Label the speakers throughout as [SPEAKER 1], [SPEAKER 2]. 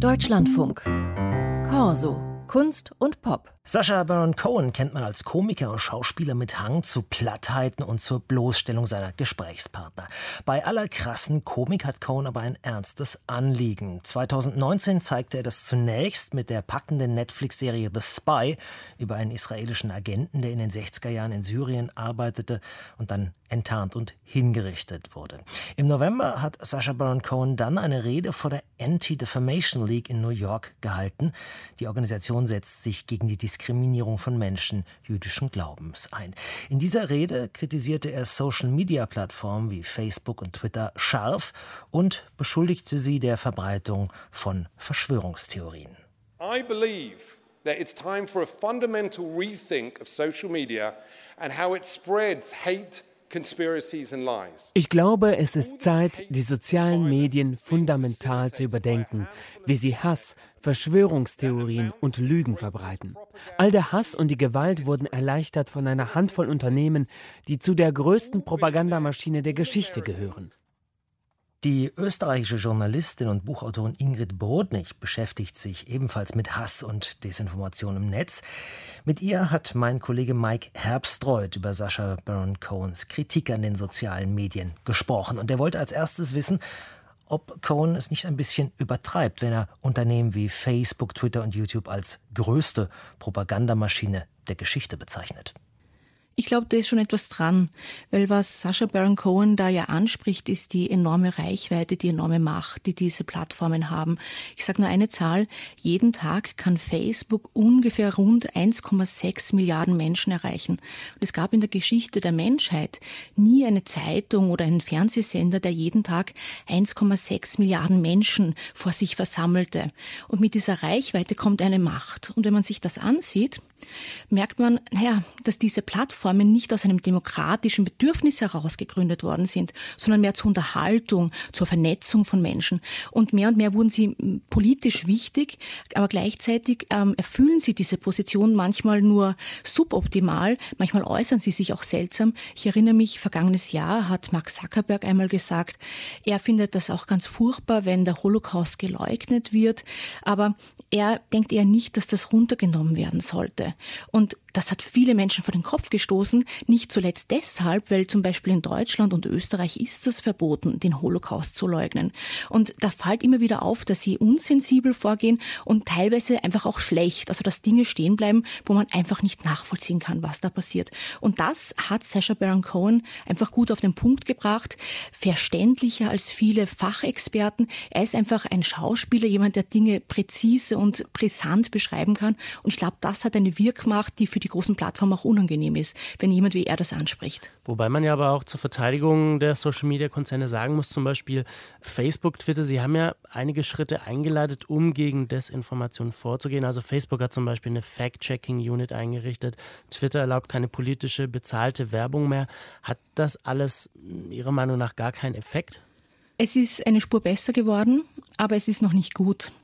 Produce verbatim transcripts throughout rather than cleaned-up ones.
[SPEAKER 1] Deutschlandfunk. Corso. Kunst und Pop.
[SPEAKER 2] Sacha Baron Cohen kennt man als Komiker und Schauspieler mit Hang zu Plattheiten und zur Bloßstellung seiner Gesprächspartner. Bei aller krassen Komik hat Cohen aber ein ernstes Anliegen. zweitausendneunzehn zeigte er das zunächst mit der packenden Netflix-Serie The Spy über einen israelischen Agenten, der in den sechziger Jahren in Syrien arbeitete und dann enttarnt und hingerichtet wurde. Im November hat Sacha Baron Cohen dann eine Rede vor der Anti-Defamation League in New York gehalten. Die Organisation setzt sich gegen die Diskriminierung von Menschen jüdischen Glaubens ein. In dieser Rede kritisierte er Social-Media-Plattformen wie Facebook und Twitter scharf und beschuldigte sie der Verbreitung von Verschwörungstheorien.
[SPEAKER 3] I believe that it's time for a fundamental rethink of social media and how it spreads hate.
[SPEAKER 4] Ich glaube, es ist Zeit, die sozialen Medien fundamental zu überdenken, wie sie Hass, Verschwörungstheorien und Lügen verbreiten. All der Hass und die Gewalt wurden erleichtert von einer Handvoll Unternehmen, die zu der größten Propagandamaschine der Geschichte gehören.
[SPEAKER 2] Die österreichische Journalistin und Buchautorin Ingrid Brodnig beschäftigt sich ebenfalls mit Hass und Desinformation im Netz. Mit ihr hat mein Kollege Mike Herbstreuth über Sacha Baron Cohens Kritik an den sozialen Medien gesprochen. Und er wollte als erstes wissen, ob Cohen es nicht ein bisschen übertreibt, wenn er Unternehmen wie Facebook, Twitter und YouTube als größte Propagandamaschine der Geschichte bezeichnet.
[SPEAKER 5] Ich glaube, da ist schon etwas dran, weil was Sacha Baron Cohen da ja anspricht, ist die enorme Reichweite, die enorme Macht, die diese Plattformen haben. Ich sage nur eine Zahl, jeden Tag kann Facebook ungefähr rund eins Komma sechs Milliarden Menschen erreichen. Und es gab in der Geschichte der Menschheit nie eine Zeitung oder einen Fernsehsender, der jeden Tag eins Komma sechs Milliarden Menschen vor sich versammelte. Und mit dieser Reichweite kommt eine Macht. Und wenn man sich das ansieht, merkt man, naja, dass diese Plattformen nicht aus einem demokratischen Bedürfnis heraus gegründet worden sind, sondern mehr zur Unterhaltung, zur Vernetzung von Menschen. Und mehr und mehr wurden sie politisch wichtig, aber gleichzeitig ähm, erfüllen sie diese Position manchmal nur suboptimal, manchmal äußern sie sich auch seltsam. Ich erinnere mich, vergangenes Jahr hat Mark Zuckerberg einmal gesagt, er findet das auch ganz furchtbar, wenn der Holocaust geleugnet wird, aber er denkt eher nicht, dass das runtergenommen werden sollte. Und das hat viele Menschen vor den Kopf gestoßen, nicht zuletzt deshalb, weil zum Beispiel in Deutschland und Österreich ist es verboten, den Holocaust zu leugnen. Und da fällt immer wieder auf, dass sie unsensibel vorgehen und teilweise einfach auch schlecht, also dass Dinge stehen bleiben, wo man einfach nicht nachvollziehen kann, was da passiert. Und das hat Sacha Baron Cohen einfach gut auf den Punkt gebracht, verständlicher als viele Fachexperten. Er ist einfach ein Schauspieler, jemand, der Dinge präzise und brisant beschreiben kann. Und ich glaube, das hat eine Wirkmacht, die für die großen Plattformen auch unangenehm ist, wenn jemand wie er das anspricht.
[SPEAKER 4] Wobei man ja aber auch zur Verteidigung der Social-Media-Konzerne sagen muss, zum Beispiel Facebook, Twitter, sie haben ja einige Schritte eingeleitet, um gegen Desinformation vorzugehen. Also Facebook hat zum Beispiel eine Fact-Checking-Unit eingerichtet. Twitter erlaubt keine politische, bezahlte Werbung mehr. Hat das alles Ihrer Meinung nach gar keinen Effekt?
[SPEAKER 5] Es ist eine Spur besser geworden, aber es ist noch nicht gut.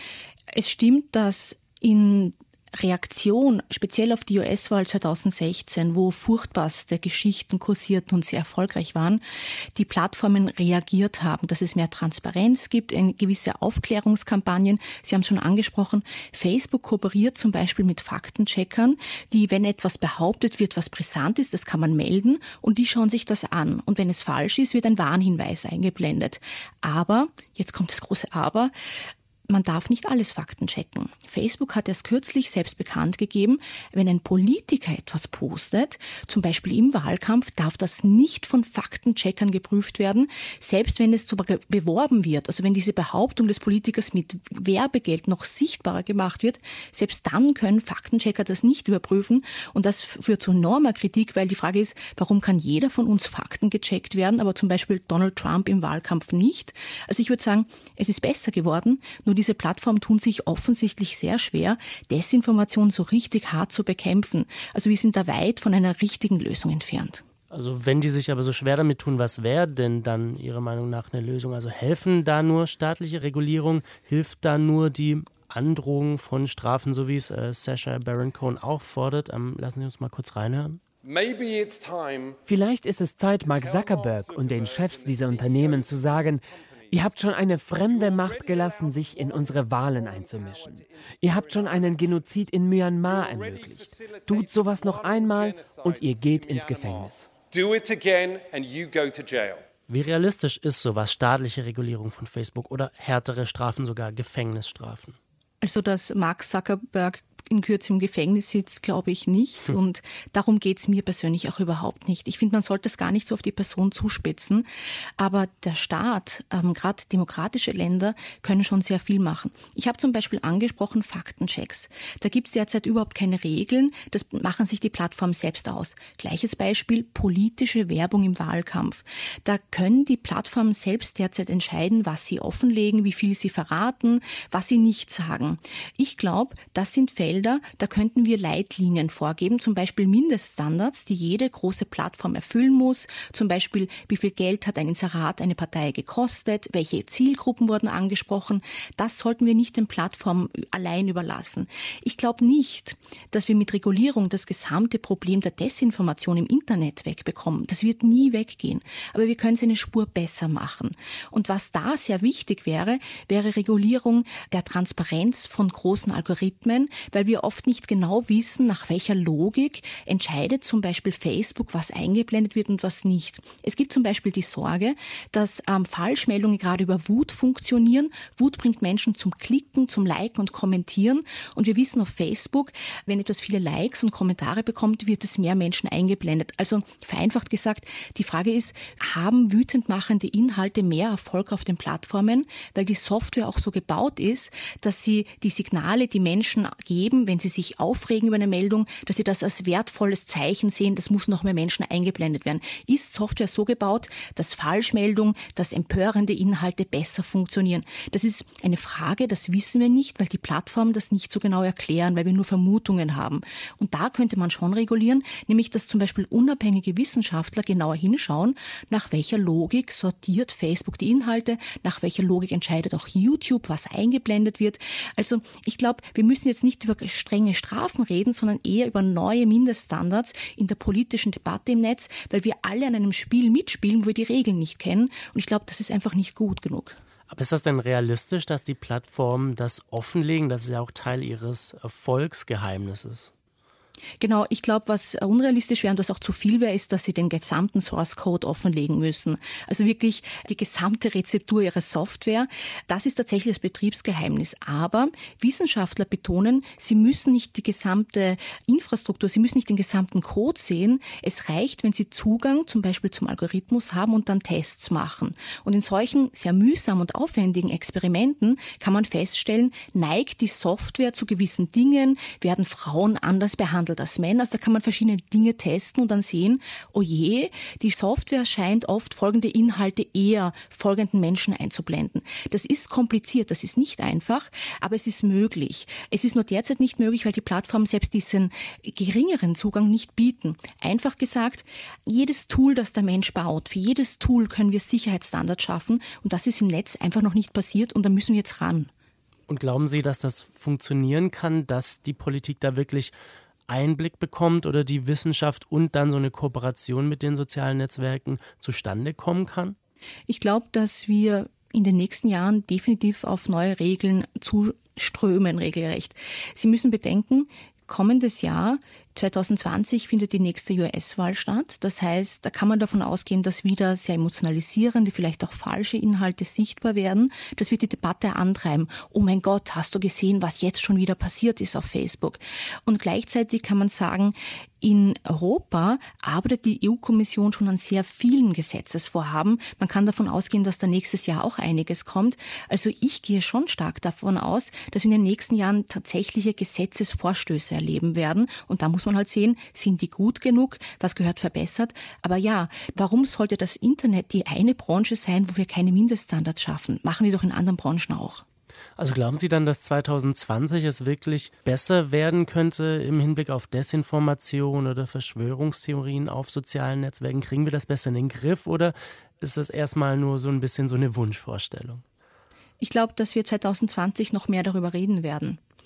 [SPEAKER 5] Es stimmt, dass in Reaktion, speziell auf die U S-Wahl zweitausendsechzehn, wo furchtbarste Geschichten kursierten und sehr erfolgreich waren, die Plattformen reagiert haben, dass es mehr Transparenz gibt, eine gewisse Aufklärungskampagnen. Sie haben es schon angesprochen, Facebook kooperiert zum Beispiel mit Faktencheckern, die, wenn etwas behauptet wird, was brisant ist, das kann man melden und die schauen sich das an. Und wenn es falsch ist, wird ein Warnhinweis eingeblendet. Aber, jetzt kommt das große Aber, man darf nicht alles Fakten checken. Facebook hat erst kürzlich selbst bekannt gegeben, wenn ein Politiker etwas postet, zum Beispiel im Wahlkampf, darf das nicht von Faktencheckern geprüft werden, selbst wenn es sogar beworben wird. Also wenn diese Behauptung des Politikers mit Werbegeld noch sichtbarer gemacht wird, selbst dann können Faktenchecker das nicht überprüfen. Und das führt zu enormer Kritik, weil die Frage ist, warum kann jeder von uns Fakten gecheckt werden, aber zum Beispiel Donald Trump im Wahlkampf nicht? Also ich würde sagen, es ist besser geworden, nur diese Plattformen tun sich offensichtlich sehr schwer, Desinformation so richtig hart zu bekämpfen. Also wir sind da weit von einer richtigen Lösung entfernt.
[SPEAKER 4] Also wenn die sich aber so schwer damit tun, was wäre denn dann Ihrer Meinung nach eine Lösung? Also helfen da nur staatliche Regulierung? Hilft da nur die Androhung von Strafen, so wie es äh, Sacha Baron Cohen auch fordert? Ähm, lassen Sie uns mal kurz reinhören.
[SPEAKER 3] Vielleicht
[SPEAKER 4] ist es Zeit, Mark Zuckerberg und den Chefs dieser Unternehmen zu sagen,
[SPEAKER 6] Ihr habt schon eine fremde Macht gelassen, sich in unsere Wahlen einzumischen. Ihr habt schon einen Genozid in Myanmar ermöglicht. Tut sowas noch einmal und ihr geht ins Gefängnis.
[SPEAKER 3] Do it again and you go to jail.
[SPEAKER 4] Wie realistisch ist sowas, staatliche Regulierung von Facebook oder härtere Strafen, sogar Gefängnisstrafen?
[SPEAKER 5] Also, dass Mark Zuckerberg in Kürze im Gefängnis sitzt, glaube ich nicht. Und darum geht es mir persönlich auch überhaupt nicht. Ich finde, man sollte es gar nicht so auf die Person zuspitzen. Aber der Staat, ähm, gerade demokratische Länder, können schon sehr viel machen. Ich habe zum Beispiel angesprochen Faktenchecks. Da gibt es derzeit überhaupt keine Regeln. Das machen sich die Plattformen selbst aus. Gleiches Beispiel, politische Werbung im Wahlkampf. Da können die Plattformen selbst derzeit entscheiden, was sie offenlegen, wie viel sie verraten, was sie nicht sagen. Ich glaube, das sind Fälle, da könnten wir Leitlinien vorgeben, zum Beispiel Mindeststandards, die jede große Plattform erfüllen muss. Zum Beispiel, wie viel Geld hat ein Inserat eine Partei gekostet, welche Zielgruppen wurden angesprochen. Das sollten wir nicht den Plattformen allein überlassen. Ich glaube nicht, dass wir mit Regulierung das gesamte Problem der Desinformation im Internet wegbekommen. Das wird nie weggehen. Aber wir können es eine Spur besser machen. Und was da sehr wichtig wäre, wäre Regulierung der Transparenz von großen Algorithmen, weil wir oft nicht genau wissen, nach welcher Logik entscheidet zum Beispiel Facebook, was eingeblendet wird und was nicht. Es gibt zum Beispiel die Sorge, dass ähm, Falschmeldungen gerade über Wut funktionieren. Wut bringt Menschen zum Klicken, zum Liken und Kommentieren. Und wir wissen auf Facebook, wenn etwas viele Likes und Kommentare bekommt, wird es mehr Menschen eingeblendet. Also vereinfacht gesagt, die Frage ist, haben wütend machende Inhalte mehr Erfolg auf den Plattformen, weil die Software auch so gebaut ist, dass sie die Signale, die Menschen geben, wenn sie sich aufregen über eine Meldung, dass sie das als wertvolles Zeichen sehen, das muss noch mehr Menschen eingeblendet werden. Ist Software so gebaut, dass Falschmeldungen, dass empörende Inhalte besser funktionieren? Das ist eine Frage, das wissen wir nicht, weil die Plattformen das nicht so genau erklären, weil wir nur Vermutungen haben. Und da könnte man schon regulieren, nämlich dass zum Beispiel unabhängige Wissenschaftler genauer hinschauen, nach welcher Logik sortiert Facebook die Inhalte, nach welcher Logik entscheidet auch YouTube, was eingeblendet wird. Also ich glaube, wir müssen jetzt nicht über strenge Strafen reden, sondern eher über neue Mindeststandards in der politischen Debatte im Netz, weil wir alle an einem Spiel mitspielen, wo wir die Regeln nicht kennen. Und ich glaube, das ist einfach nicht gut genug.
[SPEAKER 4] Aber ist das denn realistisch, dass die Plattformen das offenlegen? Das ist ja auch Teil ihres Erfolgsgeheimnisses.
[SPEAKER 5] Genau, ich glaube, was unrealistisch wäre und was auch zu viel wäre, ist, dass sie den gesamten Source Code offenlegen müssen. Also wirklich die gesamte Rezeptur ihrer Software. Das ist tatsächlich das Betriebsgeheimnis. Aber Wissenschaftler betonen, sie müssen nicht die gesamte Infrastruktur, sie müssen nicht den gesamten Code sehen. Es reicht, wenn sie Zugang zum Beispiel zum Algorithmus haben und dann Tests machen. Und in solchen sehr mühsam und aufwendigen Experimenten kann man feststellen, neigt die Software zu gewissen Dingen, werden Frauen anders behandelt als Männer. Also da kann man verschiedene Dinge testen und dann sehen, oh je, die Software scheint oft folgende Inhalte eher folgenden Menschen einzublenden. Das ist kompliziert, das ist nicht einfach, aber es ist möglich. Es ist nur derzeit nicht möglich, weil die Plattformen selbst diesen geringeren Zugang nicht bieten. Einfach gesagt, jedes Tool, das der Mensch baut, für jedes Tool können wir Sicherheitsstandards schaffen und das ist im Netz einfach noch nicht passiert und da müssen wir jetzt ran.
[SPEAKER 4] Und glauben Sie, dass das funktionieren kann, dass die Politik da wirklich Einblick bekommt oder die Wissenschaft und dann so eine Kooperation mit den sozialen Netzwerken zustande kommen kann?
[SPEAKER 5] Ich glaube, dass wir in den nächsten Jahren definitiv auf neue Regeln zuströmen, regelrecht. Sie müssen bedenken, kommendes Jahr, zwanzig zwanzig, findet die nächste U S-Wahl statt. Das heißt, da kann man davon ausgehen, dass wieder sehr emotionalisierende, vielleicht auch falsche Inhalte sichtbar werden. Das wird die Debatte antreiben. Oh mein Gott, hast du gesehen, was jetzt schon wieder passiert ist auf Facebook? Und gleichzeitig kann man sagen, in Europa arbeitet die E U-Kommission schon an sehr vielen Gesetzesvorhaben. Man kann davon ausgehen, dass da nächstes Jahr auch einiges kommt. Also ich gehe schon stark davon aus, dass wir in den nächsten Jahren tatsächliche Gesetzesvorstöße erleben werden. Und da muss man halt sehen, sind die gut genug, was gehört verbessert. Aber ja, warum sollte das Internet die eine Branche sein, wo wir keine Mindeststandards schaffen? Machen wir doch in anderen Branchen auch.
[SPEAKER 4] Also glauben Sie dann, dass zwanzig zwanzig es wirklich besser werden könnte im Hinblick auf Desinformation oder Verschwörungstheorien auf sozialen Netzwerken? Kriegen wir das besser in den Griff oder ist das erstmal nur so ein bisschen so eine Wunschvorstellung?
[SPEAKER 5] Ich glaube, dass wir zwanzig zwanzig noch mehr darüber reden werden.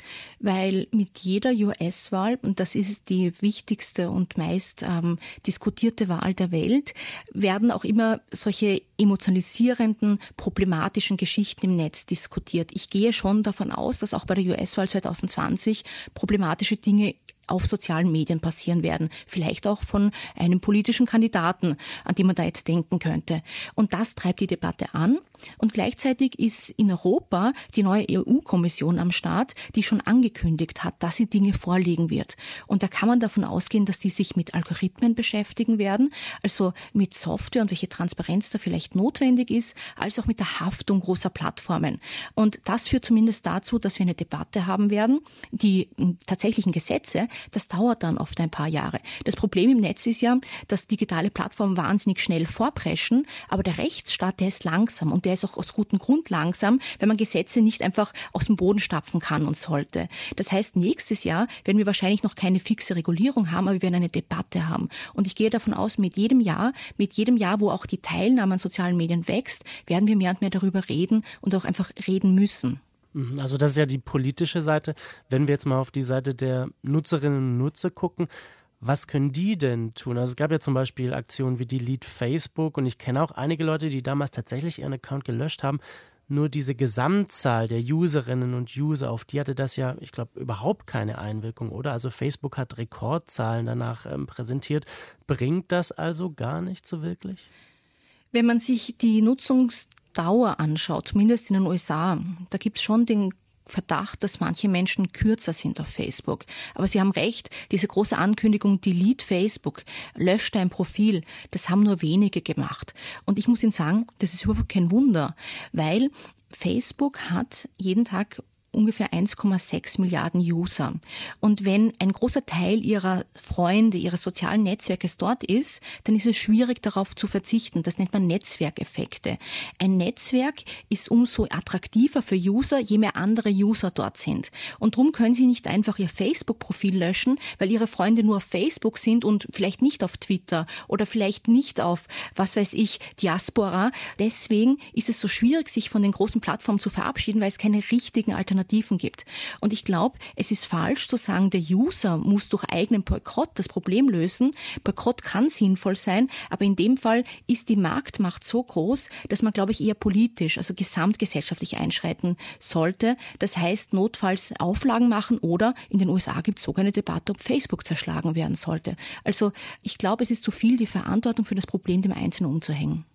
[SPEAKER 5] Weil mit jeder U S-Wahl, und das ist die wichtigste und meist ähm, diskutierte Wahl der Welt, werden auch immer solche emotionalisierenden, problematischen Geschichten im Netz diskutiert. Ich gehe schon davon aus, dass auch bei der U S-Wahl zwanzig zwanzig problematische Dinge auf sozialen Medien passieren werden. Vielleicht auch von einem politischen Kandidaten, an den man da jetzt denken könnte. Und das treibt die Debatte an. Und gleichzeitig ist in Europa die neue E U-Kommission am Start, die schon angekündigt hat, dass sie Dinge vorlegen wird. Und da kann man davon ausgehen, dass die sich mit Algorithmen beschäftigen werden, also mit Software und welche Transparenz da vielleicht notwendig ist, als auch mit der Haftung großer Plattformen. Und das führt zumindest dazu, dass wir eine Debatte haben werden. Die tatsächlichen Gesetze, das dauert dann oft ein paar Jahre. Das Problem im Netz ist ja, dass digitale Plattformen wahnsinnig schnell vorpreschen, aber der Rechtsstaat, der ist langsam und der ist auch aus gutem Grund langsam, wenn man Gesetze nicht einfach aus dem Boden stapfen kann und sollte. Das heißt, nächstes Jahr werden wir wahrscheinlich noch keine fixe Regulierung haben, aber wir werden eine Debatte haben. Und ich gehe davon aus, mit jedem Jahr, mit jedem Jahr, wo auch die Teilnahme an sozialen Medien wächst, werden wir mehr und mehr darüber reden und auch einfach reden müssen.
[SPEAKER 4] Also das ist ja die politische Seite. Wenn wir jetzt mal auf die Seite der Nutzerinnen und Nutzer gucken, was können die denn tun? Also es gab ja zum Beispiel Aktionen wie Delete Facebook und ich kenne auch einige Leute, die damals tatsächlich ihren Account gelöscht haben. Nur diese Gesamtzahl der Userinnen und User, auf die hatte das ja, ich glaube, überhaupt keine Einwirkung, oder? Also Facebook hat Rekordzahlen danach ähm, präsentiert. Bringt das also gar nicht so wirklich?
[SPEAKER 5] Wenn man sich die Nutzungsdauer anschaut, zumindest in den U S A, da gibt es schon den Verdacht, dass manche Menschen kürzer sind auf Facebook. Aber Sie haben recht, diese große Ankündigung, Delete Facebook, löscht dein Profil, das haben nur wenige gemacht. Und ich muss Ihnen sagen, das ist überhaupt kein Wunder, weil Facebook hat jeden Tag ungefähr eins Komma sechs Milliarden User. Und wenn ein großer Teil ihrer Freunde, ihres sozialen Netzwerkes dort ist, dann ist es schwierig, darauf zu verzichten. Das nennt man Netzwerkeffekte. Ein Netzwerk ist umso attraktiver für User, je mehr andere User dort sind. Und darum können sie nicht einfach ihr Facebook-Profil löschen, weil ihre Freunde nur auf Facebook sind und vielleicht nicht auf Twitter oder vielleicht nicht auf, was weiß ich, Diaspora. Deswegen ist es so schwierig, sich von den großen Plattformen zu verabschieden, weil es keine richtigen Alternativen gibt. Und ich glaube, es ist falsch zu sagen, der User muss durch eigenen Boykott das Problem lösen. Boykott kann sinnvoll sein, aber in dem Fall ist die Marktmacht so groß, dass man, glaube ich, eher politisch, also gesamtgesellschaftlich einschreiten sollte. Das heißt, notfalls Auflagen machen oder in den U S A gibt es sogar eine Debatte, ob Facebook zerschlagen werden sollte. Also ich glaube, es ist zu viel, die Verantwortung für das Problem dem Einzelnen umzuhängen.